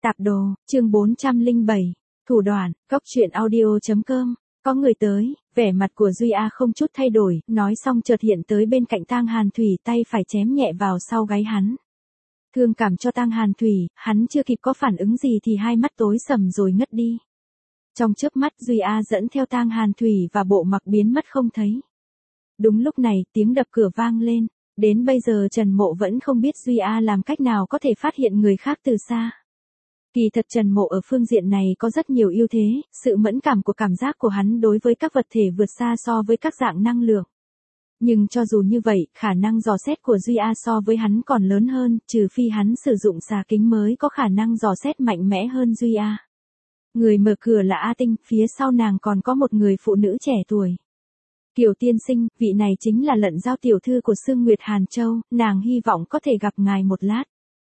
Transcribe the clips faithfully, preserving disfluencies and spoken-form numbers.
Tạp đồ, chương bốn trăm lẻ bảy, thủ đoạn, góc truyện audio chấm com. Có người tới, vẻ mặt của Duy A không chút thay đổi, nói xong chợt hiện tới bên cạnh Tang Hàn Thủy, tay phải chém nhẹ vào sau gáy hắn. Thương cảm cho Tang Hàn Thủy, hắn chưa kịp có phản ứng gì thì hai mắt tối sầm rồi ngất đi. Trong chớp mắt Duy A dẫn theo Tang Hàn Thủy và bộ mặc biến mất không thấy. Đúng lúc này, tiếng đập cửa vang lên. Đến bây giờ Trần Mộ vẫn không biết Duy A làm cách nào có thể phát hiện người khác từ xa. Kỳ thật Trần Mộ ở phương diện này có rất nhiều ưu thế, sự mẫn cảm của cảm giác của hắn đối với các vật thể vượt xa so với các dạng năng lượng. Nhưng cho dù như vậy, khả năng dò xét của Duy A so với hắn còn lớn hơn, trừ phi hắn sử dụng xà kính mới có khả năng dò xét mạnh mẽ hơn Duy A. Người mở cửa là A Tinh, phía sau nàng còn có một người phụ nữ trẻ tuổi. Kiều tiên sinh, vị này chính là Lận Giao tiểu thư của Sương Nguyệt Hàn Châu, nàng hy vọng có thể gặp ngài một lát.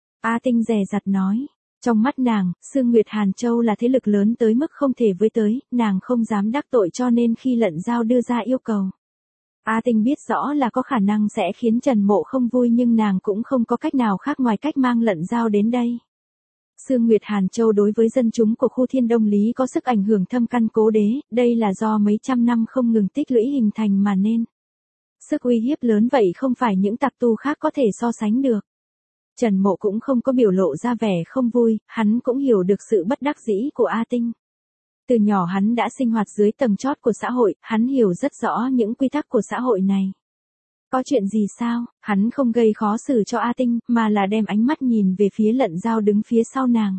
A Tinh dè dặt nói. Trong mắt nàng, Sương Nguyệt Hàn Châu là thế lực lớn tới mức không thể với tới, nàng không dám đắc tội cho nên khi Lận Giao đưa ra yêu cầu. A Tinh biết rõ là có khả năng sẽ khiến Trần Mộ không vui nhưng nàng cũng không có cách nào khác ngoài cách mang Lận Giao đến đây. Sương Nguyệt Hàn Châu đối với dân chúng của khu Thiên Đông Lý có sức ảnh hưởng thâm căn cố đế, đây là do mấy trăm năm không ngừng tích lũy hình thành mà nên. Sức uy hiếp lớn vậy không phải những tạp tu khác có thể so sánh được. Trần Mộ cũng không có biểu lộ ra vẻ không vui, hắn cũng hiểu được sự bất đắc dĩ của A Tinh. Từ nhỏ hắn đã sinh hoạt dưới tầng chót của xã hội, hắn hiểu rất rõ những quy tắc của xã hội này. Có chuyện gì sao, hắn không gây khó xử cho A Tinh, mà là đem ánh mắt nhìn về phía Lận Giao đứng phía sau nàng.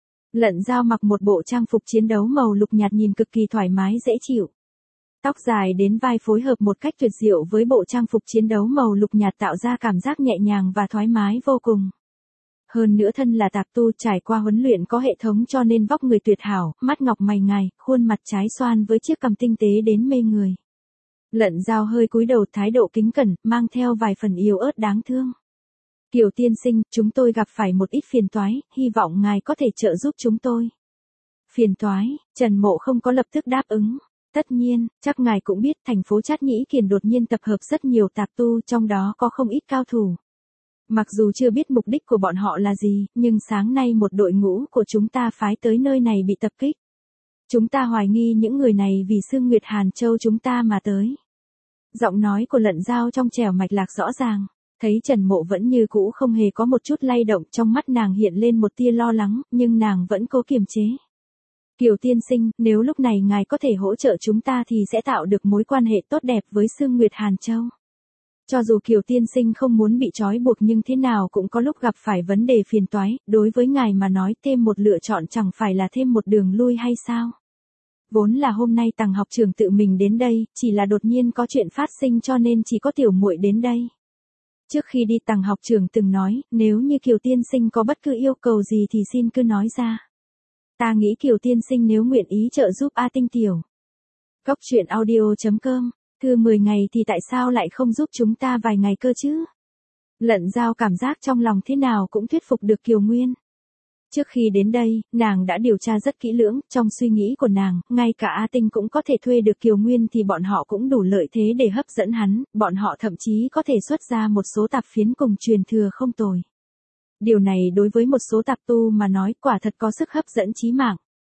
Lận Giao mặc một bộ trang phục chiến đấu màu lục nhạt nhìn cực kỳ thoải mái dễ chịu. Tóc dài đến vai phối hợp một cách tuyệt diệu với bộ trang phục chiến đấu màu lục nhạt tạo ra cảm giác nhẹ nhàng và thoải mái vô cùng. Hơn nữa thân là tạp tu trải qua huấn luyện có hệ thống cho nên vóc người tuyệt hảo, mắt ngọc mày ngài, khuôn mặt trái xoan với chiếc cằm tinh tế đến mê người. Lận Giao hơi cúi đầu thái độ kính cẩn, mang theo vài phần yếu ớt đáng thương. Kiều tiên sinh, chúng tôi gặp phải một ít phiền toái, hy vọng ngài có thể trợ giúp chúng tôi. Phiền toái, Trần Mộ không có lập tức đáp ứng. Tất nhiên, chắc ngài cũng biết thành phố Trát Nhĩ Kiền đột nhiên tập hợp rất nhiều tạp tu trong đó có không ít cao thủ. Mặc dù chưa biết mục đích của bọn họ là gì, nhưng sáng nay một đội ngũ của chúng ta phái tới nơi này bị tập kích. Chúng ta hoài nghi những người này vì Sương Nguyệt Hàn Châu chúng ta mà tới. Giọng nói của Lận Giao trong trẻo mạch lạc rõ ràng, thấy Trần Mộ vẫn như cũ không hề có một chút lay động, trong mắt nàng hiện lên một tia lo lắng, nhưng nàng vẫn cố kiềm chế. Kiều tiên sinh, nếu lúc này ngài có thể hỗ trợ chúng ta thì sẽ tạo được mối quan hệ tốt đẹp với Sương Nguyệt Hàn Châu. Cho dù Kiều tiên sinh không muốn bị trói buộc nhưng thế nào cũng có lúc gặp phải vấn đề phiền toái, đối với ngài mà nói thêm một lựa chọn chẳng phải là thêm một đường lui hay sao? Vốn là hôm nay Tằng học trưởng tự mình đến đây, chỉ là đột nhiên có chuyện phát sinh cho nên chỉ có tiểu muội đến đây. Trước khi đi Tằng học trưởng từng nói, nếu như Kiều tiên sinh có bất cứ yêu cầu gì thì xin cứ nói ra. Ta nghĩ Kiều tiên sinh nếu nguyện ý trợ giúp A Tinh tiểu. Góc truyện audio chấm com, thư mười ngày thì tại sao lại không giúp chúng ta vài ngày cơ chứ? Lận Giao cảm giác trong lòng thế nào cũng thuyết phục được Kiều Nguyên. Trước khi đến đây, nàng đã điều tra rất kỹ lưỡng, trong suy nghĩ của nàng, ngay cả A Tinh cũng có thể thuê được Kiều Nguyên thì bọn họ cũng đủ lợi thế để hấp dẫn hắn, bọn họ thậm chí có thể xuất ra một số tạp phiến cùng truyền thừa không tồi. Điều này đối với một số tạp tu mà nói quả thật có sức hấp dẫn chí mạng.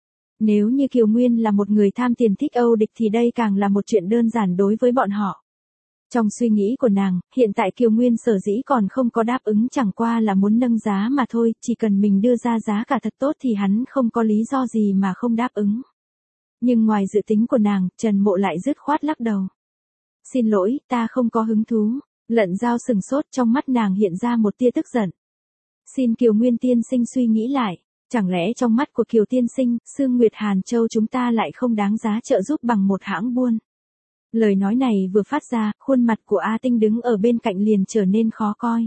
Nếu như Kiều Nguyên là một người tham tiền thích Âu địch thì đây càng là một chuyện đơn giản đối với bọn họ. Trong suy nghĩ của nàng, hiện tại Kiều Nguyên sở dĩ còn không có đáp ứng chẳng qua là muốn nâng giá mà thôi, chỉ cần mình đưa ra giá cả thật tốt thì hắn không có lý do gì mà không đáp ứng. Nhưng ngoài dự tính của nàng, Trần Mộ lại dứt khoát lắc đầu. Xin lỗi, ta không có hứng thú. Lận Giao sừng sốt, trong mắt nàng hiện ra một tia tức giận. Xin Kiều Nguyên tiên sinh suy nghĩ lại, chẳng lẽ trong mắt của Kiều tiên sinh, Sương Nguyệt Hàn Châu chúng ta lại không đáng giá trợ giúp bằng một hãng buôn. Lời nói này vừa phát ra, khuôn mặt của A Tinh đứng ở bên cạnh liền trở nên khó coi.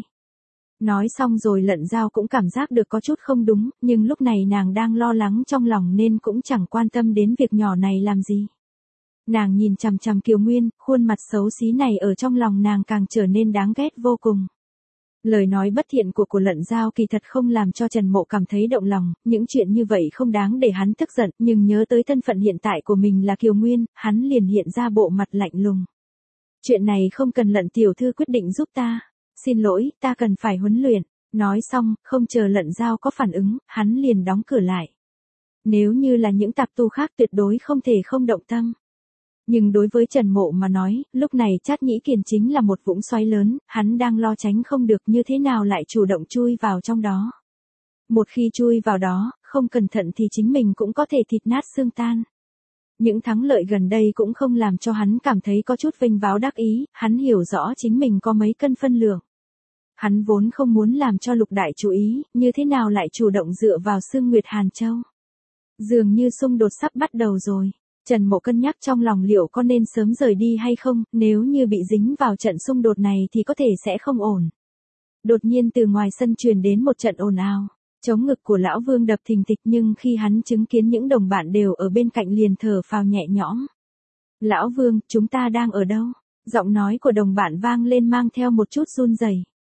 Nói xong rồi Lận Giao cũng cảm giác được có chút không đúng, nhưng lúc này nàng đang lo lắng trong lòng nên cũng chẳng quan tâm đến việc nhỏ này làm gì. Nàng nhìn chằm chằm Kiều Nguyên, khuôn mặt xấu xí này ở trong lòng nàng càng trở nên đáng ghét vô cùng. Lời nói bất thiện của của Lận Giao kỳ thật không làm cho Trần Mộ cảm thấy động lòng, những chuyện như vậy không đáng để hắn tức giận, nhưng nhớ tới thân phận hiện tại của mình là Kiều Nguyên, hắn liền hiện ra bộ mặt lạnh lùng. Chuyện này không cần Lận tiểu thư quyết định giúp ta. Xin lỗi, ta cần phải huấn luyện. Nói xong, không chờ Lận Giao có phản ứng, hắn liền đóng cửa lại. Nếu như là những tạp tu khác tuyệt đối không thể không động tâm. Nhưng đối với Trần Mộ mà nói, lúc này Trát Nhĩ Kiền chính là một vũng xoáy lớn, hắn đang lo tránh không được như thế nào lại chủ động chui vào trong đó. Một khi chui vào đó, không cẩn thận thì chính mình cũng có thể thịt nát xương tan. Những thắng lợi gần đây cũng không làm cho hắn cảm thấy có chút vinh váo đắc ý, hắn hiểu rõ chính mình có mấy cân phân lượng. Hắn vốn không muốn làm cho Lục Đại chú ý, như thế nào lại chủ động dựa vào Sương Nguyệt Hàn Châu. Dường như xung đột sắp bắt đầu rồi. Trần Mộ cân nhắc trong lòng liệu có nên sớm rời đi hay không, nếu như bị dính vào trận xung đột này thì có thể sẽ không ổn. Đột nhiên từ ngoài sân truyền đến một trận ồn ào. Chống ngực của Lão Vương đập thình thịch nhưng khi hắn chứng kiến những đồng bạn đều ở bên cạnh liền thở phào nhẹ nhõm. Lão Vương, chúng ta đang ở đâu? Giọng nói của đồng bạn vang lên mang theo một chút run rẩy.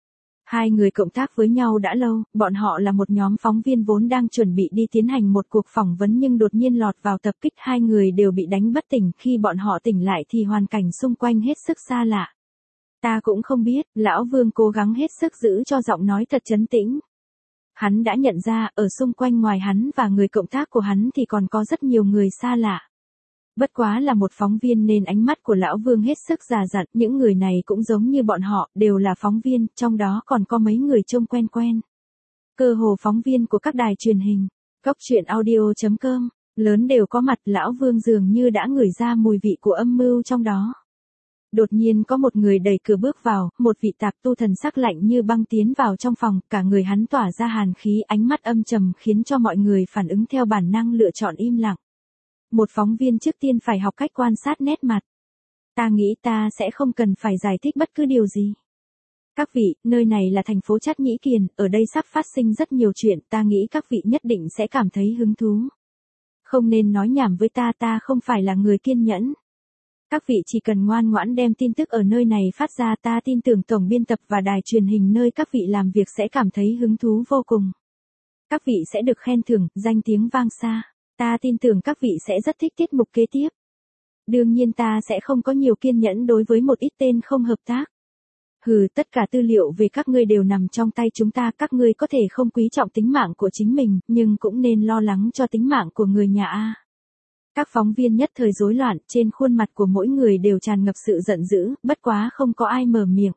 Hai người cộng tác với nhau đã lâu, bọn họ là một nhóm phóng viên vốn đang chuẩn bị đi tiến hành một cuộc phỏng vấn nhưng đột nhiên lọt vào tập kích, hai người đều bị đánh bất tỉnh, khi bọn họ tỉnh lại thì hoàn cảnh xung quanh hết sức xa lạ. Ta cũng không biết, Lão Vương cố gắng hết sức giữ cho giọng nói thật trấn tĩnh. Hắn đã nhận ra, ở xung quanh ngoài hắn và người cộng tác của hắn thì còn có rất nhiều người xa lạ. Bất quá là một phóng viên nên ánh mắt của Lão Vương hết sức già dặn, những người này cũng giống như bọn họ, đều là phóng viên, trong đó còn có mấy người trông quen quen. Cơ hồ phóng viên của các đài truyền hình, Cóc Truyện Audio chấm com, lớn đều có mặt, Lão Vương dường như đã ngửi ra mùi vị của âm mưu trong đó. Đột nhiên có một người đẩy cửa bước vào, một vị tạp tu thần sắc lạnh như băng tiến vào trong phòng, cả người hắn tỏa ra hàn khí, ánh mắt âm trầm khiến cho mọi người phản ứng theo bản năng lựa chọn im lặng. Một phóng viên trước tiên phải học cách quan sát nét mặt. Ta nghĩ ta sẽ không cần phải giải thích bất cứ điều gì. Các vị, nơi này là thành phố Trát Nhĩ Kiền, ở đây sắp phát sinh rất nhiều chuyện, ta nghĩ các vị nhất định sẽ cảm thấy hứng thú. Không nên nói nhảm với ta, ta không phải là người kiên nhẫn. Các vị chỉ cần ngoan ngoãn đem tin tức ở nơi này phát ra, ta tin tưởng tổng biên tập và đài truyền hình nơi các vị làm việc sẽ cảm thấy hứng thú vô cùng. Các vị sẽ được khen thưởng, danh tiếng vang xa. Ta tin tưởng các vị sẽ rất thích tiết mục kế tiếp. Đương nhiên ta sẽ không có nhiều kiên nhẫn đối với một ít tên không hợp tác. Hừ, tất cả tư liệu về các ngươi đều nằm trong tay chúng ta, các ngươi có thể không quý trọng tính mạng của chính mình, nhưng cũng nên lo lắng cho tính mạng của người nhà A. Các phóng viên nhất thời rối loạn, trên khuôn mặt của mỗi người đều tràn ngập sự giận dữ, bất quá không có ai mở miệng.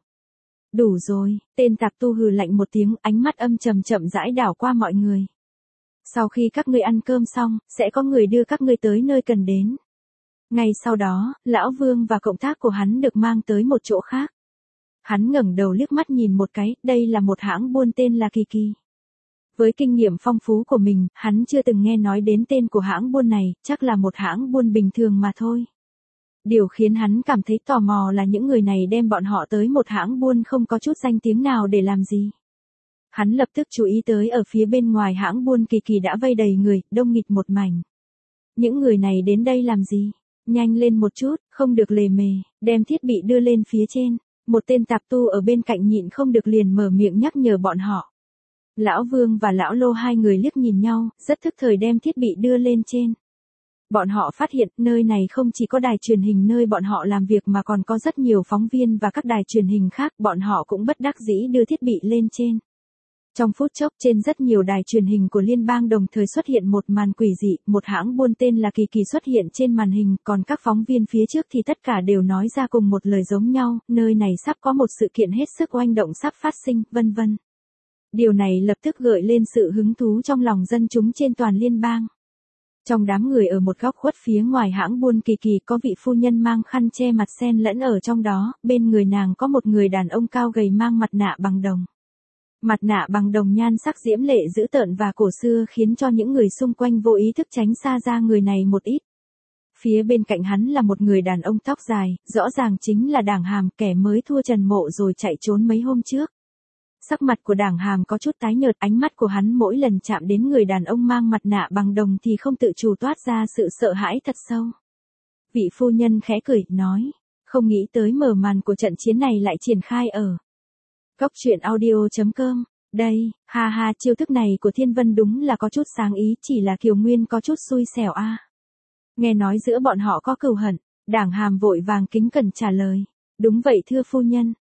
Đủ rồi, tên tạp tu hừ lạnh một tiếng, ánh mắt âm trầm chậm rãi đảo qua mọi người. Sau khi các ngươi ăn cơm xong, sẽ có người đưa các ngươi tới nơi cần đến. Ngay sau đó, Lão Vương và cộng tác của hắn được mang tới một chỗ khác. Hắn ngẩng đầu liếc mắt nhìn một cái, đây là một hãng buôn tên là Kỳ Kỳ. Với kinh nghiệm phong phú của mình, hắn chưa từng nghe nói đến tên của hãng buôn này, chắc là một hãng buôn bình thường mà thôi. Điều khiến hắn cảm thấy tò mò là những người này đem bọn họ tới một hãng buôn không có chút danh tiếng nào để làm gì. Hắn lập tức chú ý tới ở phía bên ngoài hãng buôn Kỳ Kỳ đã vây đầy người, đông nghịt một mảnh. Những người này đến đây làm gì? Nhanh lên một chút, không được lề mề, đem thiết bị đưa lên phía trên. Một tên tạp tu ở bên cạnh nhịn không được liền mở miệng nhắc nhở bọn họ. Lão Vương và Lão Lô hai người liếc nhìn nhau, rất thức thời đem thiết bị đưa lên trên. Bọn họ phát hiện nơi này không chỉ có đài truyền hình nơi bọn họ làm việc mà còn có rất nhiều phóng viên và các đài truyền hình khác, bọn họ cũng bất đắc dĩ đưa thiết bị lên trên. Trong phút chốc trên rất nhiều đài truyền hình của liên bang đồng thời xuất hiện một màn quỷ dị, một hãng buôn tên là Kỳ Kỳ xuất hiện trên màn hình, còn các phóng viên phía trước thì tất cả đều nói ra cùng một lời giống nhau, nơi này sắp có một sự kiện hết sức oanh động sắp phát sinh, vân vân. Điều này lập tức gợi lên sự hứng thú trong lòng dân chúng trên toàn liên bang. Trong đám người ở một góc khuất phía ngoài hãng buôn Kỳ Kỳ có vị phu nhân mang khăn che mặt xen lẫn ở trong đó, bên người nàng có một người đàn ông cao gầy mang mặt nạ bằng đồng. Mặt nạ bằng đồng nhan sắc diễm lệ dữ tợn và cổ xưa khiến cho những người xung quanh vô ý thức tránh xa ra người này một ít. Phía bên cạnh hắn là một người đàn ông tóc dài, rõ ràng chính là Đảng Hàm, kẻ mới thua Trần Mộ rồi chạy trốn mấy hôm trước. Sắc mặt của Đảng Hàm có chút tái nhợt, ánh mắt của hắn mỗi lần chạm đến người đàn ông mang mặt nạ bằng đồng thì không tự chủ toát ra sự sợ hãi thật sâu. Vị phu nhân khẽ cười, nói, không nghĩ tới mở màn của trận chiến này lại triển khai ở Cóc Truyện Audio chấm com. Đây, ha ha, chiêu thức này của Thiên Vân đúng là có chút sáng ý, chỉ là Kiều Nguyên có chút xui xẻo a. À. Nghe nói giữa bọn họ có cừu hận, Đảng Hàm vội vàng kính cẩn trả lời. Đúng vậy thưa phu nhân,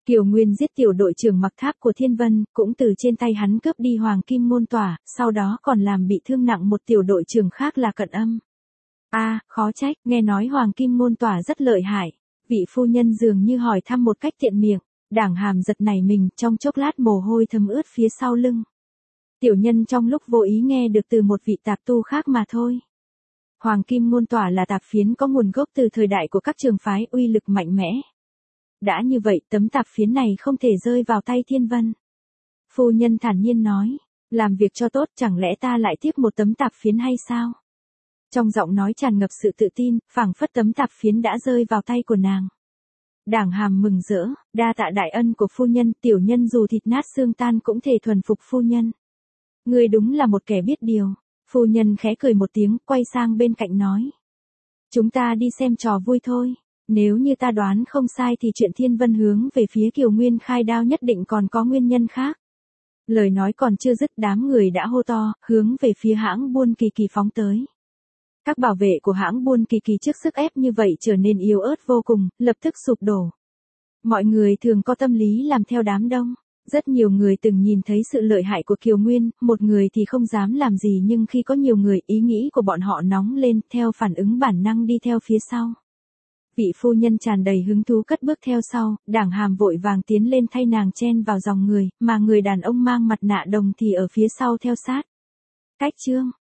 Kiều Nguyên giết tiểu đội trưởng Mặc Tháp của Thiên Vân, cũng từ trên tay hắn cướp đi Hoàng Kim Môn Tỏa, sau đó còn làm bị thương nặng một tiểu đội trưởng khác là Cận Âm. A, à, khó trách, nghe nói Hoàng Kim Môn Tỏa rất lợi hại. Vị phu nhân dường như hỏi thăm một cách tiện miệng, Đảng Hàm giật nảy mình, trong chốc lát mồ hôi thấm ướt phía sau lưng. Tiểu nhân trong lúc vô ý nghe được từ một vị tạp tu khác mà thôi. Hoàng Kim Môn Tỏa là tạp phiến có nguồn gốc từ thời đại của các trường phái, uy lực mạnh mẽ. Đã như vậy, tấm tạp phiến này không thể rơi vào tay Thiên Vân. Phu nhân thản nhiên nói, làm việc cho tốt chẳng lẽ ta lại tiếc một tấm tạp phiến hay sao? Trong giọng nói tràn ngập sự tự tin, phảng phất tấm tạp phiến đã rơi vào tay của nàng. Đảng Hàm mừng rỡ, đa tạ đại ân của phu nhân, tiểu nhân dù thịt nát xương tan cũng thể thuần phục phu nhân. Ngươi đúng là một kẻ biết điều. Phu nhân khẽ cười một tiếng, quay sang bên cạnh nói. Chúng ta đi xem trò vui thôi. Nếu như ta đoán không sai thì chuyện Thiên Vân hướng về phía Kiều Nguyên khai đao nhất định còn có nguyên nhân khác. Lời nói còn chưa dứt, đám người đã hô to, hướng về phía hãng buôn Kỳ Kỳ phóng tới. Các bảo vệ của hãng buôn Kỳ Kỳ trước sức ép như vậy trở nên yếu ớt vô cùng, lập tức sụp đổ. Mọi người thường có tâm lý làm theo đám đông. Rất nhiều người từng nhìn thấy sự lợi hại của Kiều Nguyên, một người thì không dám làm gì, nhưng khi có nhiều người, ý nghĩ của bọn họ nóng lên, theo phản ứng bản năng đi theo phía sau. Vị phu nhân tràn đầy hứng thú cất bước theo sau, Đảng Hàm vội vàng tiến lên thay nàng chen vào dòng người, mà người đàn ông mang mặt nạ đồng thì ở phía sau theo sát. Cách chương